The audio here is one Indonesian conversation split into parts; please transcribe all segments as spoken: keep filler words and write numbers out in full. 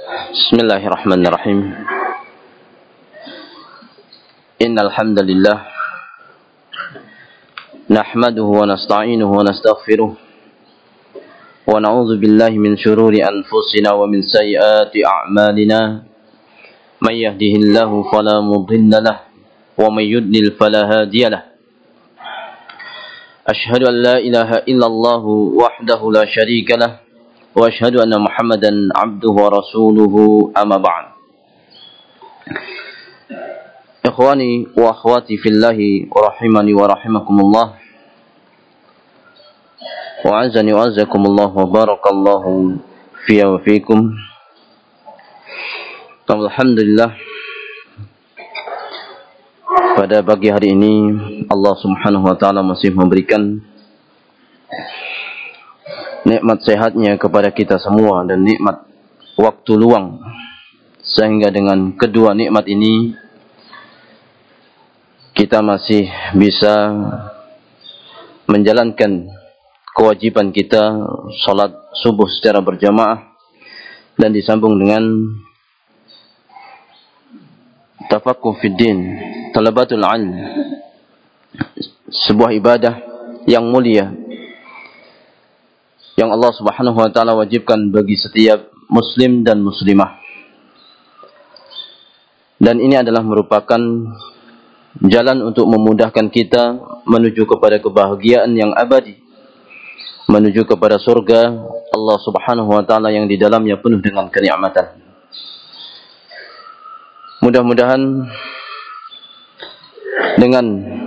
Bismillahirrahmanirrahim. Innal hamdalillah nahmaduhu wa nasta'inuhu wa nastaghfiruh wa na'udzu billahi min shururi anfusina wa min sayyiati a'malina. May yahdihillahu fala mudilla lahu wa may yudlil fala hadiya lahu. Ashhadu an la ilaha illallah wahdahu la syarika lahu wa ashhadu anna Muhammadan abduhu wa rasuluhu, amma ba'd. Ikhwani wa akhwati fillahi rahimani wa rahimakumullah. Wa azani wa azakumullah wa barakallahu fiya wa fikum. Alhamdulillah, pada pagi hari ini Allah Subhanahu wa taala masih memberikan nikmat sehatnya kepada kita semua dan nikmat waktu luang, sehingga dengan kedua nikmat ini kita masih bisa menjalankan kewajiban kita salat subuh secara berjamaah dan disambung dengan tafaqquh fid din, talabatul ilm, sebuah ibadah yang mulia yang Allah Subhanahu wa taala wajibkan bagi setiap muslim dan muslimah. Dan ini adalah merupakan jalan untuk memudahkan kita menuju kepada kebahagiaan yang abadi, menuju kepada surga Allah Subhanahu wa taala yang di dalamnya penuh dengan kenikmatan. Mudah-mudahan dengan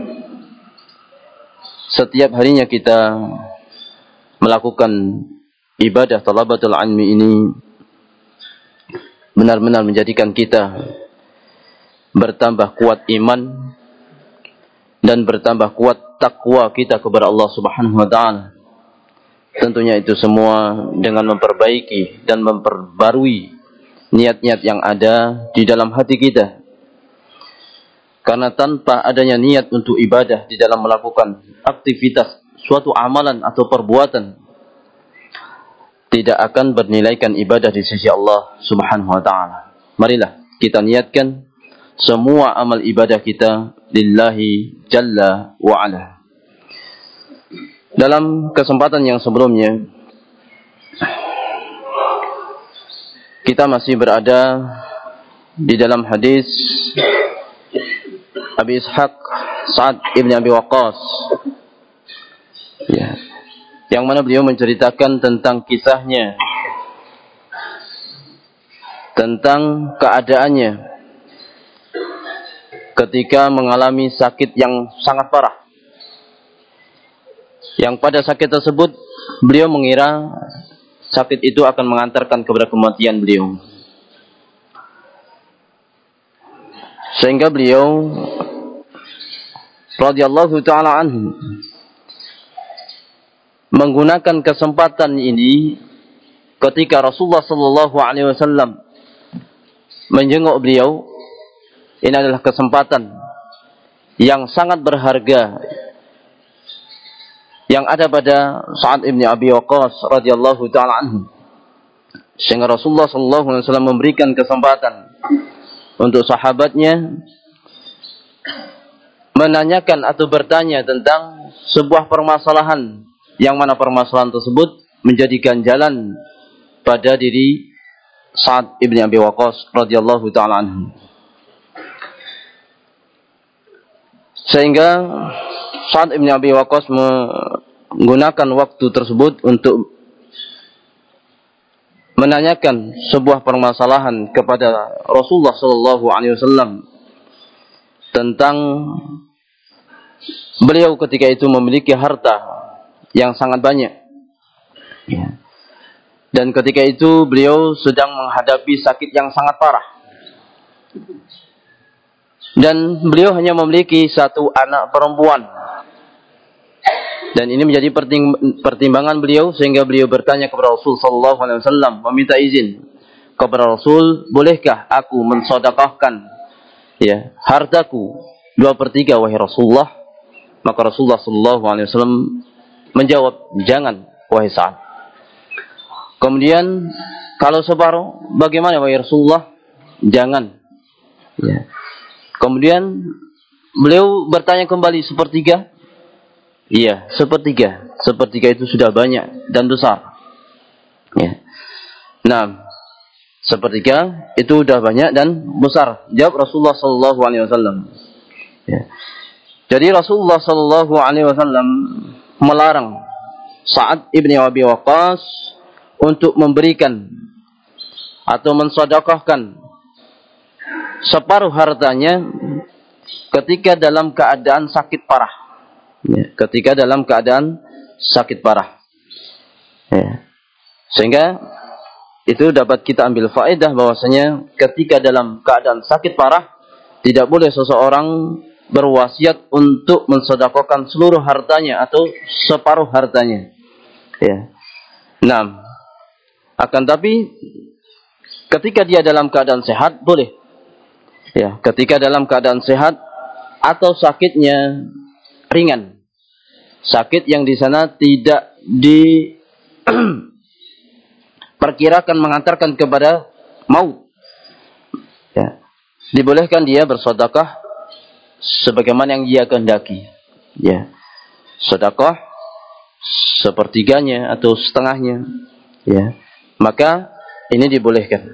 setiap harinya kita melakukan ibadah talabatul ilmi ini benar-benar menjadikan kita bertambah kuat iman dan bertambah kuat takwa kita kepada Allah Subhanahu wa taala. Tentunya itu semua dengan memperbaiki dan memperbarui niat-niat yang ada di dalam hati kita. Karena tanpa adanya niat untuk ibadah di dalam melakukan aktivitas suatu amalan atau perbuatan, tidak akan bernilaikan ibadah di sisi Allah Subhanahu wa taala. Marilah kita niatkan semua amal ibadah kita lillahi jalla wa ala. Dalam kesempatan yang sebelumnya kita masih berada di dalam hadis Abi Ishaq Sa'ad ibn Abi Waqqas, ya, yang mana beliau menceritakan tentang kisahnya, tentang keadaannya ketika mengalami sakit yang sangat parah, yang pada sakit tersebut beliau mengira sakit itu akan mengantarkan kepada kematian beliau, sehingga beliau radhiyallahu ta'ala anhu menggunakan kesempatan ini ketika Rasulullah sallallahu alaihi wasallam menjenguk beliau. Ini adalah kesempatan yang sangat berharga yang ada pada Sa'ad ibn Abi Waqqas radhiyallahu ta'ala anhu, sehingga Rasulullah sallallahu alaihi wasallam memberikan kesempatan untuk sahabatnya menanyakan atau bertanya tentang sebuah permasalahan, yang mana permasalahan tersebut menjadikan jalan pada diri Sa'ad ibn Abi Waqqas radhiyallahu ta'ala anhu. Sehingga Sa'ad ibn Abi Waqqas menggunakan waktu tersebut untuk menanyakan sebuah permasalahan kepada Rasulullah sallallahu alaihi wasallam tentang beliau ketika itu memiliki harta yang sangat banyak, dan ketika itu beliau sedang menghadapi sakit yang sangat parah, dan beliau hanya memiliki satu anak perempuan. Dan ini menjadi pertimbangan beliau, sehingga beliau bertanya kepada Rasul sallallahu alaihi wasallam, meminta izin kepada Rasul, bolehkah aku mensedekahkan ya hartaku dua per tiga wahai Rasulullah? Maka Rasulullah sallallahu alaihi wasallam menjawab, jangan wahai Sa'ad. Kemudian kalau separuh, bagaimana wahai Rasulullah? Jangan. Ya. Kemudian beliau bertanya kembali, sepertiga? Iya, sepertiga. Sepertiga itu sudah banyak dan besar. Ya. Nah, sepertiga itu sudah banyak dan besar. Jawab Rasulullah Sallallahu Alaihi Wasallam. Ya. Jadi Rasulullah Sallallahu Alaihi Wasallam melarang Sa'ad ibni Abi Waqqas untuk memberikan atau mensedekahkan separuh hartanya ketika dalam keadaan sakit parah. Ya, ketika dalam keadaan sakit parah. Ya. Sehingga itu dapat kita ambil faedah bahwasanya ketika dalam keadaan sakit parah tidak boleh seseorang berwasiat untuk mensedekahkan seluruh hartanya atau separuh hartanya. Ya. Nah, akan tapi ketika dia dalam keadaan sehat boleh. Ya, ketika dalam keadaan sehat atau sakitnya ringan. Sakit yang di sana tidak diperkirakan mengantarkan kepada maut. Ya. Dibolehkan dia bersedekah sebagaimana yang dia kehendaki. Ya. Sedekah sepertiganya atau setengahnya. Ya. Maka ini dibolehkan.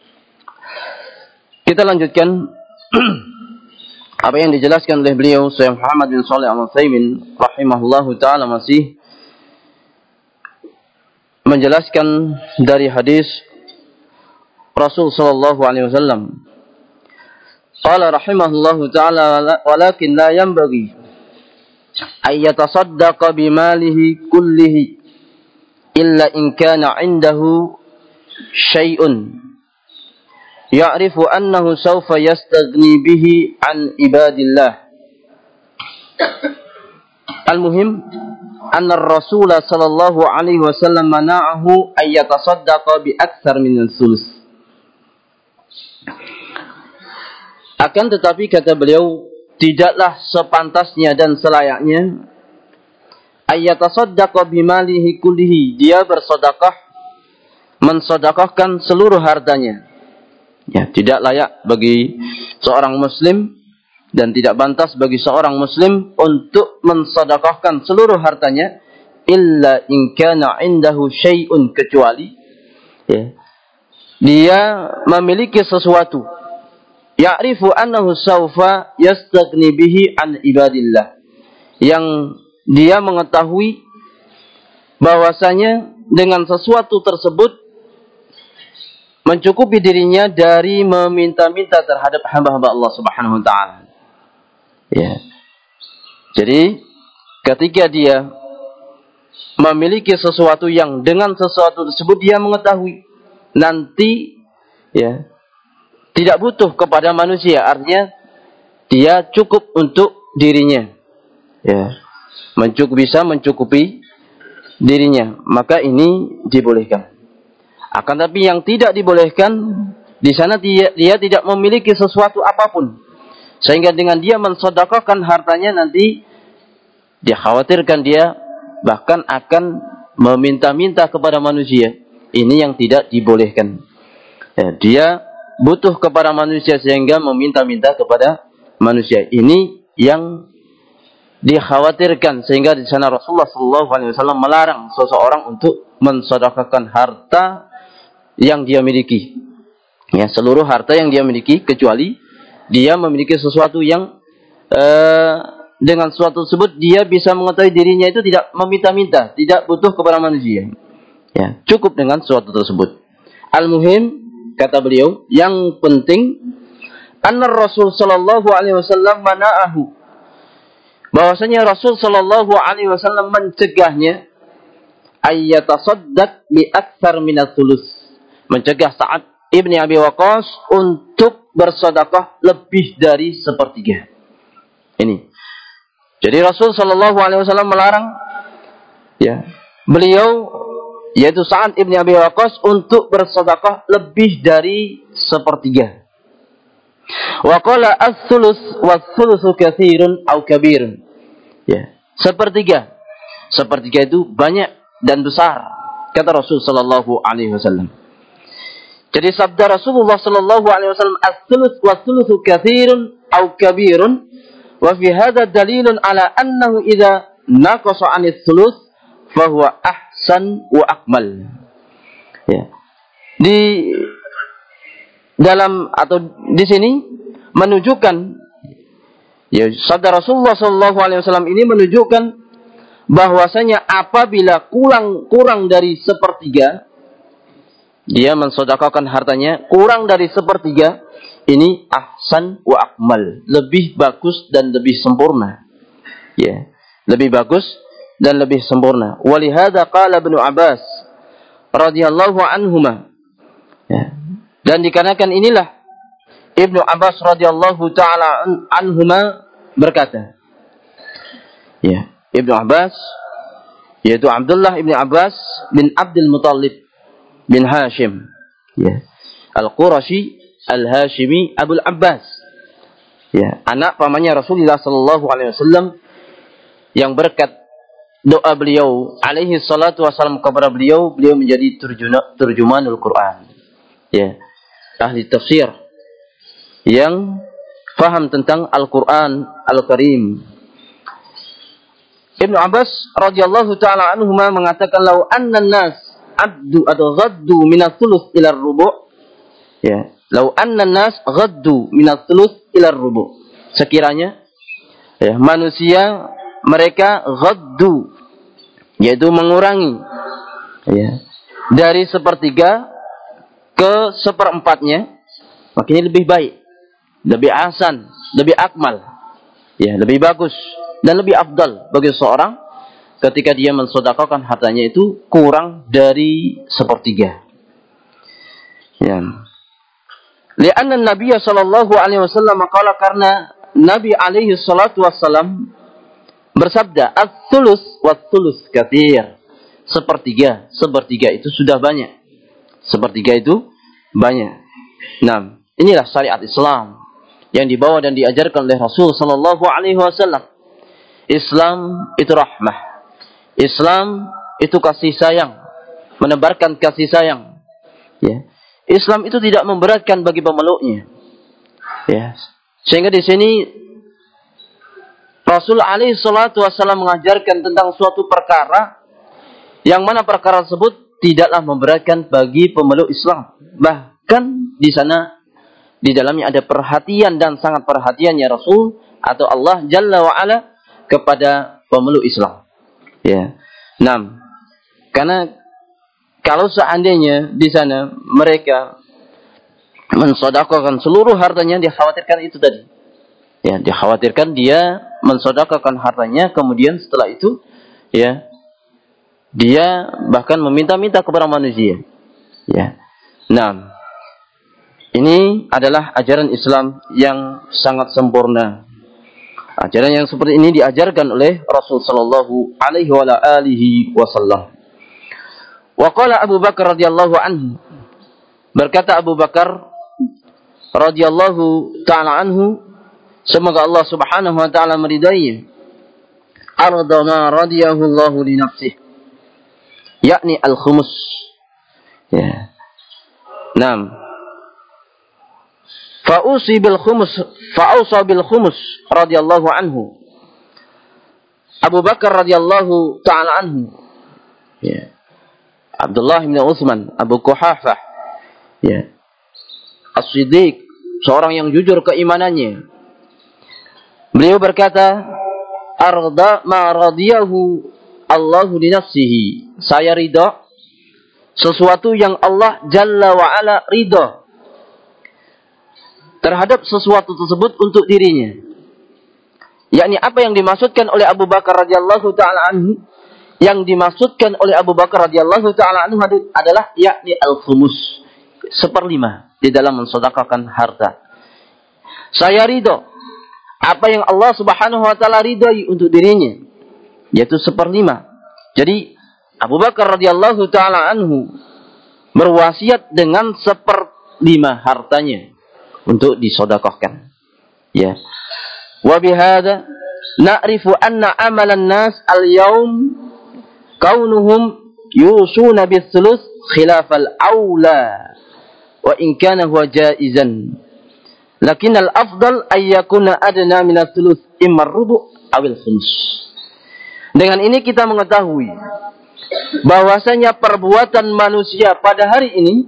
Kita lanjutkan apa yang dijelaskan oleh beliau Syekh Muhammad bin Shalih Al-Utsaimin rahimahullahu taala, masih menjelaskan dari hadis Rasul sallallahu alaihi wasallam. Qala rahimahullahu taala, walakin la yanbaghi ay yatasaddaqa bimalihi kullihi illa in kana 'indahu syai'un ya'rifu annahu sawfa yastaghni bihi an ibadillah. Al-muhim anna ar-rasul sallallahu alaihi wasallam mana'ahu ay yatasaddaqa bi aktsar min sulus. Akan tetapi kata beliau, tidaklah sepantasnya dan selayaknya ay yatasaddaqa bi malihi kullihi, dia bersedekah mensedekahkan seluruh hartanya. Ya, tidak layak bagi seorang muslim dan tidak pantas bagi seorang muslim untuk mensedekahkan seluruh hartanya illa in kana indahu syai'un, kecuali ya, dia memiliki sesuatu, ya'rifu annahu sawfa yastaghni bihi an ibadillah, yang dia mengetahui bahwasanya dengan sesuatu tersebut mencukupi dirinya dari meminta-minta terhadap hamba-hamba Allah Subhanahu wa taala. Ya. Jadi ketika dia memiliki sesuatu yang dengan sesuatu tersebut dia mengetahui nanti ya tidak butuh kepada manusia, artinya dia cukup untuk dirinya. Ya. Mencukup, bisa mencukupi dirinya, maka ini dibolehkan. Akan tapi yang tidak dibolehkan di sana dia, dia tidak memiliki sesuatu apapun, sehingga dengan dia mensedekahkan hartanya nanti dia khawatirkan dia bahkan akan meminta-minta kepada manusia. Ini yang tidak dibolehkan. Ya, dia butuh kepada manusia sehingga meminta-minta kepada manusia. Ini yang dikhawatirkan, sehingga di sana Rasulullah sallallahu alaihi wasallam melarang seseorang untuk mensedekahkan harta yang dia miliki. Ya, seluruh harta yang dia miliki, kecuali dia memiliki sesuatu yang uh, dengan sesuatu tersebut dia bisa mengetahui dirinya itu tidak meminta-minta, tidak butuh kepada manusia. Ya, cukup dengan sesuatu tersebut. Al-muhim, kata beliau, yang penting anna Rasul sallallahu alaihi wasallam mana'ahu, bahwasanya Rasul sallallahu alaihi wasallam mencegahnya ayyatasaddaq bi aktsar min ats-tsulus, mencegah Sa'ad ibni Abi Waqqas untuk bersedekah lebih dari sepertiga. Ini. Jadi Rasul sallallahu alaihi wasallam melarang ya, beliau yaitu Sa'ad ibni Abi Waqqas untuk bersedekah lebih dari sepertiga. Wa qala ats-tsulus was-tsulusu katsirun aw kabirun. Ya, sepertiga. Sepertiga itu banyak dan besar, kata Rasul sallallahu alaihi wasallam. Jadi sabda Rasulullah sallallahu alaihi wasallam as-sulus wa sulusu katsirun aw kabirun wa fi hadha dalilun ala annahu idza naqasa 'anis sulus fa huwa ahsan wa akmal. Ya. Di dalam atau di sini menunjukkan ya sabda Rasulullah sallallahu alaihi wasallam ini menunjukkan bahwasanya apabila kurang kurang dari sepertiga dia mensedekahkan hartanya kurang dari sepertiga, ini ahsan wa akmal, lebih bagus dan lebih sempurna. Ya, lebih bagus dan lebih sempurna. Walihada qala Ibnu Abbas radhiyallahu anhuma. Ya. Dan dikarenakan inilah Ibnu Abbas radhiyallahu taala anhuma berkata. Ya, Ibnu Abbas yaitu Abdullah Ibnu Abbas bin Abdul Muttalib bin Hashim, ya, Al-Qurashi Al-Hashimi Abul Abbas, ya, anak pamannya Rasulullah sallallahu alaihi wasallam yang berkat doa beliau alaihi salatu wasallam kepada beliau, beliau menjadi turjuna, turjumanul Quran, ya, ahli tafsir yang faham tentang Al-Quran Al-Karim. Ibnu Abbas radhiyallahu taala anhuma mengatakan lau anna nas addu atau ghaddu minas thuluth ila rubu', ya, lau anna nas ghaddu minas thuluth ila rubu', sekiranya ya manusia mereka ghaddu yaitu mengurangi ya dari sepertiga ke seperempatnya, makanya lebih baik, lebih ahsan, lebih akmal, ya, lebih bagus dan lebih afdal bagi seorang ketika dia mensedekahkan hartanya itu kurang dari sepertiga. Ya. Lianna Nabi sallallahu alaihi wasallam qala, karena Nabi alaihi salatu wasallam bersabda, "Ats-tsulus wat-tsulus katsir." Sepertiga, sepertiga itu sudah banyak. Sepertiga itu banyak. Nah, inilah syariat Islam yang dibawa dan diajarkan oleh Rasul sallallahu alaihi wasallam. Islam itu rahmah. Islam itu kasih sayang, menebarkan kasih sayang. Ya. Islam itu tidak memberatkan bagi pemeluknya. Ya. Sehingga di sini Rasul alaihi salatu wasallam mengajarkan tentang suatu perkara yang mana perkara tersebut tidaklah memberatkan bagi pemeluk Islam. Bahkan di sana di dalamnya ada perhatian dan sangat perhatiannya Rasul atau Allah Jalla wa Ala kepada pemeluk Islam. Ya, enam. Karena kalau seandainya di sana mereka mensedekahkan seluruh hartanya, dikhawatirkan itu tadi. Ya, dikhawatirkan dia mensedekahkan hartanya, kemudian setelah itu, ya, dia bahkan meminta-minta kepada manusia. Ya, enam. Ini adalah ajaran Islam yang sangat sempurna. Ajaran yang seperti ini diajarkan oleh Rasul sallallahu alaihi wa alihi wasallam. Wa qala Abu Bakar radhiyallahu anhu, berkata Abu Bakar radhiyallahu taala anhu, semoga Allah Subhanahu wa taala meridainya, arda ma radiyahu Allah li nafsihi, yakni al-khumus. Ya. Naam. Fa'usi bil khumus, fa'ausa bil khumus radhiyallahu anhu. Abu Bakar radhiyallahu taala anhu. Ya. Abdullah bin Utsman, Abu Quhafah. Ya. As-Siddiq, seorang yang jujur keimanannya. Beliau berkata, "Arda ma radiyahu Allahu li nafsihi." Saya ridha sesuatu yang Allah Jalla wa Ala ridha terhadap sesuatu tersebut untuk dirinya. Yakni apa yang dimaksudkan oleh Abu Bakar radhiyallahu taala anhu, yang dimaksudkan oleh Abu Bakar radhiyallahu taala anhu adalah yakni al-khumus, seperlima di dalam mensedekahkan harta. Saya ridho apa yang Allah Subhanahu wa taala ridai untuk dirinya, yaitu seperlima. Jadi Abu Bakar radhiyallahu taala anhu berwasiat dengan seperlima hartanya untuk disedekahkan. Ya. Wa bihadza na'rifu anna amalan nas al-yawm kaunuhum yusuna bis-sulus khilafal aula wa in kana huwa jaizan. Lakin al-afdal ay yakuna adna min ats-tsuluts imma ar-rubu' awil khums. Dengan ini kita mengetahui bahwasanya perbuatan manusia pada hari ini,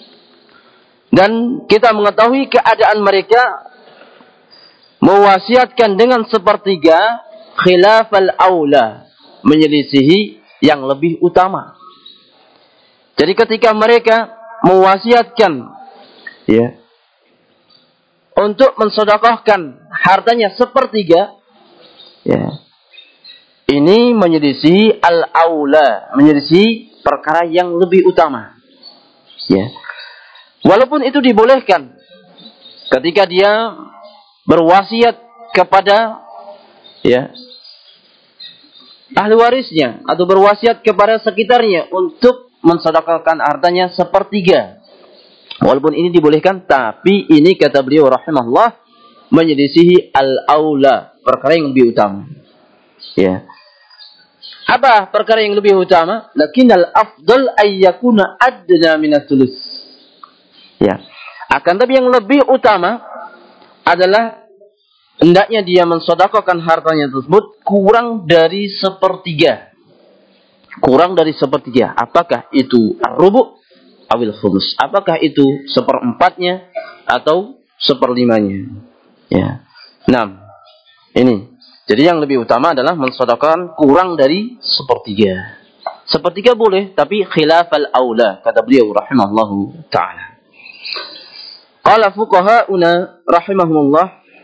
dan kita mengetahui keadaan mereka mewasiatkan dengan sepertiga khilafal aula, menyelisihi yang lebih utama. Jadi ketika mereka mewasiatkan ya untuk mensedekahkan hartanya sepertiga, ya, ini menyelisihi al-aula, menyelisihi perkara yang lebih utama. Ya. Walaupun itu dibolehkan ketika dia berwasiat kepada ya ahli warisnya atau berwasiat kepada sekitarnya untuk mensedekahkan hartanya sepertiga. Walaupun ini dibolehkan, tapi ini kata beliau rahimahullah menyelisihi al-aula, perkara yang lebih utama. Ya. Apa perkara yang lebih utama? Lakinnal afdal ay yakuna adna min ats-tsulus. Ya. Akan tapi yang lebih utama adalah hendaknya dia mensedekahkan hartanya tersebut kurang dari sepertiga. Kurang dari sepertiga. Apakah itu ar-rubu' awil khums? Apakah itu seperempatnya atau seperlimanya? Ya. Enam. Ini. Jadi yang lebih utama adalah mensedekahkan kurang dari sepertiga. Sepertiga boleh, tapi khilafal aula, kata beliau rahimahullahu ta'ala. Qala fuqaha'una rahimahumullah,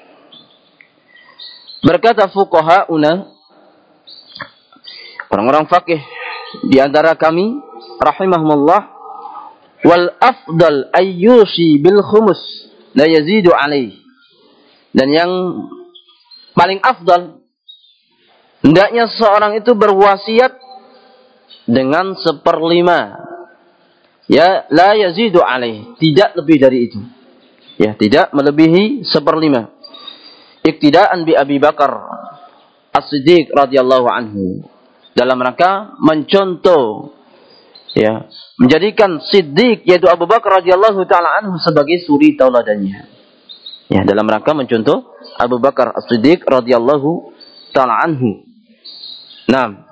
berkata fuqaha'una, orang-orang fakih di antara kami rahimahumullah, wal afdal ayyusi bil khumus la yazidu alaih. Dan yang paling afdal hendaknya seorang itu berwasiat dengan seperlima, ya, la yazidu alaih, tidak lebih dari itu, ya, tidak melebihi seperlima. Iktidaan bi Abi Bakar As-Siddiq radhiyallahu anhu, dalam rangka mencontoh, ya, menjadikan Siddiq yaitu Abu Bakar radhiyallahu taala anhu sebagai suri tauladannya. Ya, dalam rangka mencontoh Abu Bakar As-Siddiq radhiyallahu taala anhu. Naam.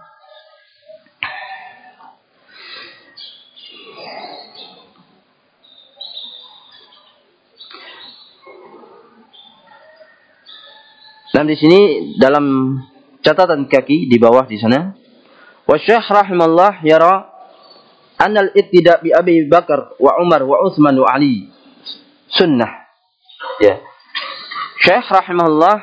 Dan di sini dalam catatan kaki di bawah di sana, wa Syekh rahimallah yara anna al-ittida' bi Abi Bakar wa Umar wa Utsman wa Ali sunnah. Ya. Syekh rahimahullah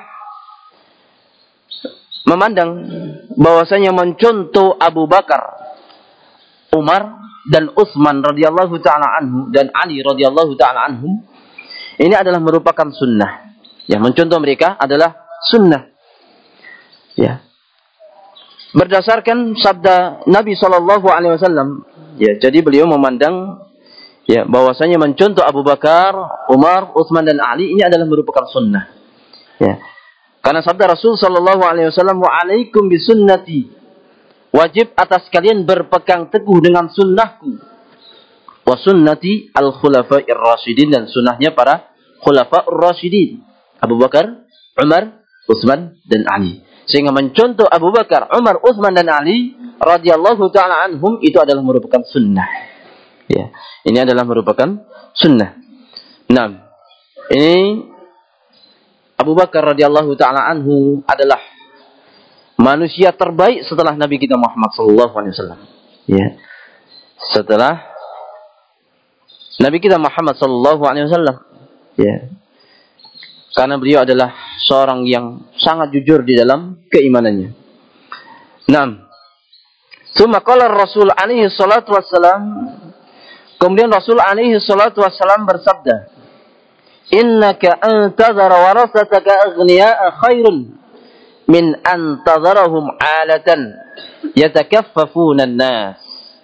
memandang bahwasanya mencontoh Abu Bakar, Umar dan Utsman radhiyallahu taala anhu dan Ali radhiyallahu taala anhum ini adalah merupakan sunnah. Ya, mencontoh mereka adalah sunnah. Ya. Berdasarkan sabda Nabi sallallahu alaihi wasallam, ya, jadi beliau memandang ya bahwasanya mencontoh Abu Bakar, Umar, Utsman dan Ali ini adalah merupakan sunnah. Ya. Karena sabda Rasul sallallahu alaihi wasallam, "Wa alaikum bisunnati." Wajib atas kalian berpegang teguh dengan sunnahku. Wa sunnati al-khulafa'ir rasyidin, dan sunnahnya para khulafa'ur rasyidin, Abu Bakar, Umar, Utsman dan Ali. Sehingga mencontoh Abu Bakar, Umar, Utsman dan Ali radhiyallahu taala anhum itu adalah merupakan sunnah. Ya, ini adalah merupakan sunnah. Nah, ini Abu Bakar radhiyallahu taala anhu adalah manusia terbaik setelah Nabi kita Muhammad sallallahu alaihi wasallam. Ya. Setelah Nabi kita Muhammad sallallahu alaihi wasallam. Ya. Karena beliau adalah seorang yang sangat jujur di dalam keimanannya. Naam. Tsumma qala Rasul alaihi salatu wassalam, kemudian Rasul alaihi salatu wassalam bersabda, "Innaka antadhara warasataka aghniya'a khairun min antadharahum 'alatan yatakaffafuna an-nas."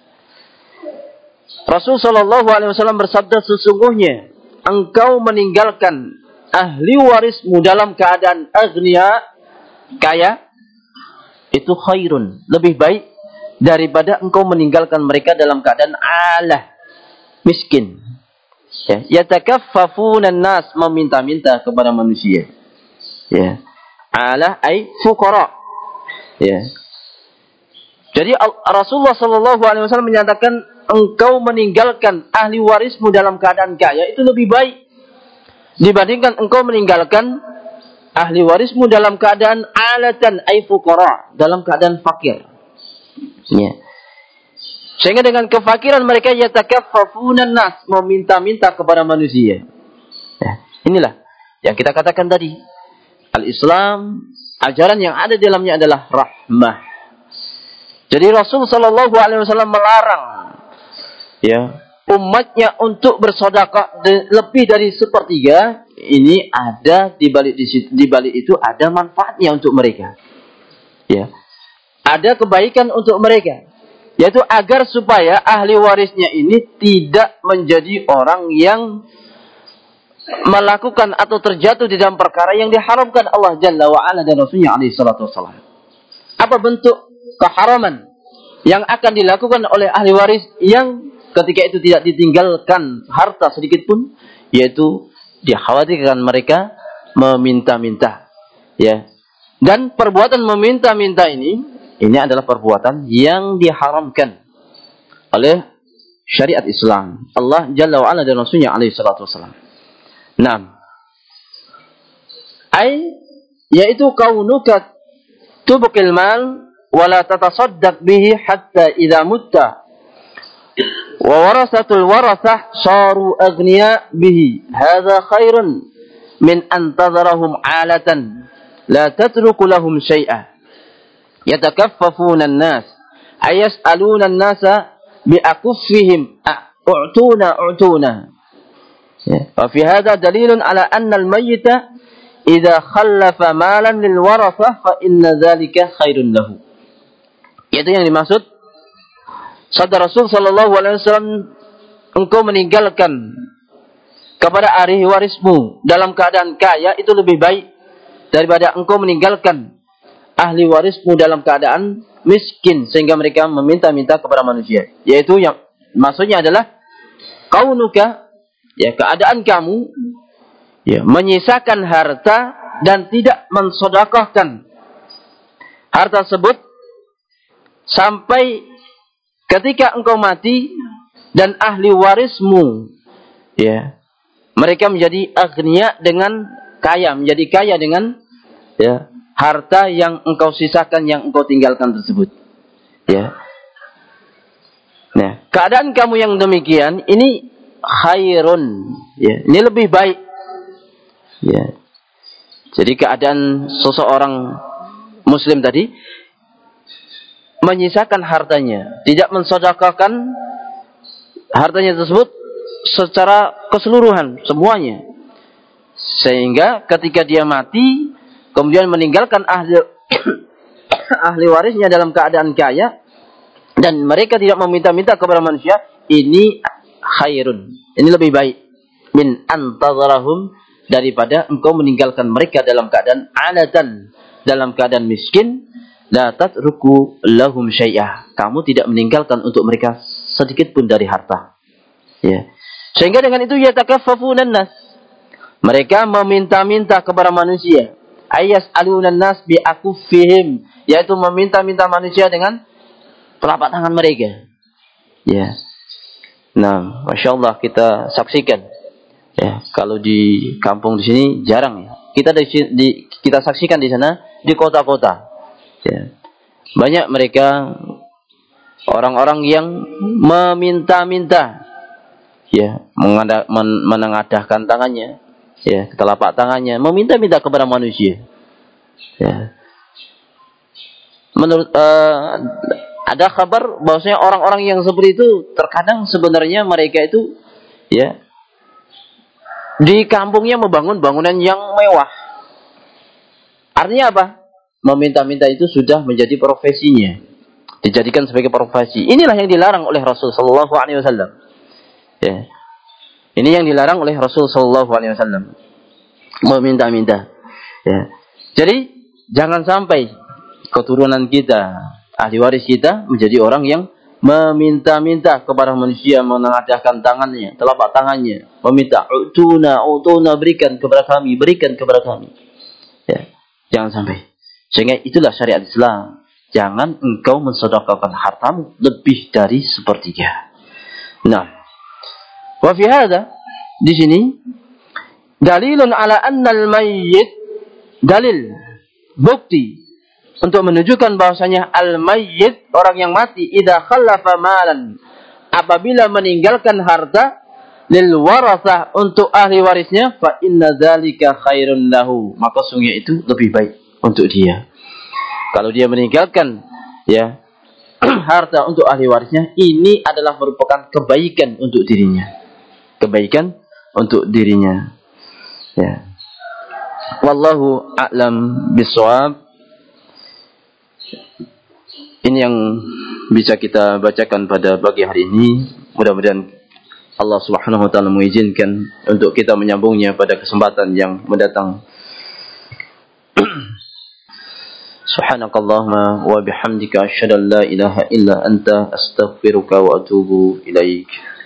Rasul sallallahu alaihi wasallam bersabda, sesungguhnya engkau meninggalkan ahli warismu dalam keadaan aghnia, kaya, itu khairun, lebih baik daripada engkau meninggalkan mereka dalam keadaan alah, miskin. Ya, yatakaffafuna nas, meminta-minta kepada manusia. Ya. Ala ay fuqara. Ya. Jadi Rasulullah sallallahu alaihi wasallam menyatakan engkau meninggalkan ahli warismu dalam keadaan kaya itu lebih baik dibandingkan engkau meninggalkan ahli warismu dalam keadaan alatan ay fuqara, dalam keadaan fakir. Ya. Sehingga dengan kefakiran mereka yatakaffafuna nas, meminta-minta kepada manusia. Ya, inilah yang kita katakan tadi. Al-Islam, ajaran yang ada di dalamnya adalah rahmah. Jadi Rasul sallallahu alaihi wasallam melarang ya, umatnya untuk bersedekah lebih dari sepertiga. Ini ada di balik di balik itu ada manfaatnya untuk mereka. Ya. Ada kebaikan untuk mereka. Yaitu agar supaya ahli warisnya ini tidak menjadi orang yang melakukan atau terjatuh di dalam perkara yang diharamkan Allah Jalla wa'ala dan Rasulnya alaihi salatu wassalam. Apa bentuk keharaman yang akan dilakukan oleh ahli waris yang ketika itu tidak ditinggalkan harta sedikit pun? Yaitu dikhawatirkan mereka meminta-minta. Ya. Dan perbuatan meminta-minta ini Ini adalah perbuatan yang diharamkan oleh syariat Islam. Allah Jalla wa'ala dan Rasulnya alaihi salatu wassalam. Naam. Ay, yaitu kaunuka tubqil mal wala tatasaddaq bihi hatta idza mutta. Wa warasatul warasah saru aghniya bihi. Hadza khairun min an tadharahum 'alatan la tatruku lahum syai'a. Yatakaffafuna an-nas ayas'aluna an-nasa bi'akuffihim u'tuna u'tuna. Fa fi hadha dalilun ala anna al-mayyita idza khallafa malan lil warathah fa inna dzalika khairun lahu. Itu yang dimaksud sabda Rasul sallallahu alaihi wasallam, engkau meninggalkan kepada ahli warismu dalam keadaan kaya itu lebih baik daripada engkau meninggalkan ahli warismu dalam keadaan miskin sehingga mereka meminta-minta kepada manusia. Yaitu yang maksudnya adalah kaunuka, ya, keadaan kamu ya menyisakan harta dan tidak mensedekahkan harta tersebut sampai ketika engkau mati dan ahli warismu ya mereka menjadi aghnia dengan kaya, menjadi kaya dengan ya harta yang engkau sisakan, yang engkau tinggalkan tersebut. Ya. Nah, keadaan kamu yang demikian ini khairun, ya, ini lebih baik. Ya. Jadi keadaan seseorang muslim tadi menyisakan hartanya, tidak mensedekahkan hartanya tersebut secara keseluruhan semuanya. Sehingga ketika dia mati kemudian meninggalkan ahli ahli warisnya dalam keadaan kaya dan mereka tidak meminta-minta kepada manusia, ini khairun. Ini lebih baik min antazarahum, daripada engkau meninggalkan mereka dalam keadaan alatan, dalam keadaan miskin, la tatruku lahum syai'ah. Kamu tidak meninggalkan untuk mereka sedikit pun dari harta. Ya. Sehingga dengan itu yatakaffafuna nas. Mereka meminta-minta kepada manusia. Ayas alunan nas bi akuffihim, yaitu meminta-minta manusia dengan telapak tangan mereka. Ya. Nah, masya Allah kita saksikan. Ya, kalau di kampung di sini jarang ya. Kita di, di kita saksikan di sana di kota-kota. Ya. Banyak mereka orang-orang yang meminta-minta, ya, mengadah, men, menengadahkan tangannya. Ya, telapak tangannya meminta-minta kepada manusia. Ya. Menurut uh, ada kabar bahwasanya orang-orang yang seperti itu terkadang sebenarnya mereka itu ya di kampungnya membangun bangunan yang mewah. Artinya apa? Meminta-minta itu sudah menjadi profesinya, dijadikan sebagai profesi. Inilah yang dilarang oleh Rasul sallallahu alaihi wasallam. Ya. Ini yang dilarang oleh Rasul sallallahu alaihi wasallam. Meminta-minta. Ya. Jadi jangan sampai keturunan kita, ahli waris kita menjadi orang yang meminta-minta kepada manusia, menengadahkan tangannya, telapak tangannya, meminta, utuna, utuna, berikan kepada kami, berikan kepada kami. Ya, jangan sampai. Sehingga itulah syariat Islam. Jangan engkau mensedekahkan hartamu lebih dari sepertiga. Nah, wa fi hadza, di sini dalilun ala anna al-mayyit, dalil, bukti untuk menunjukkan bahwasanya al-mayyit, orang yang mati, idza khallafa malan, apabila meninggalkan harta, lil warathah, untuk ahli warisnya, fa inna dzalika khairun lahu, maka sungguh itu lebih baik untuk dia. Kalau dia meninggalkan ya harta untuk ahli warisnya, ini adalah merupakan kebaikan untuk dirinya. Kebaikan untuk dirinya. Ya. Wallahu a'lam bishawab. Ini yang bisa kita bacakan pada pagi hari ini. Mudah-mudahan Allah Subhanahu wa taala mengizinkan untuk kita menyambungnya pada kesempatan yang mendatang. Subhanakallahumma wa bihamdika asyhadu an la ilaha illa anta astaghfiruka wa atubu ilaik.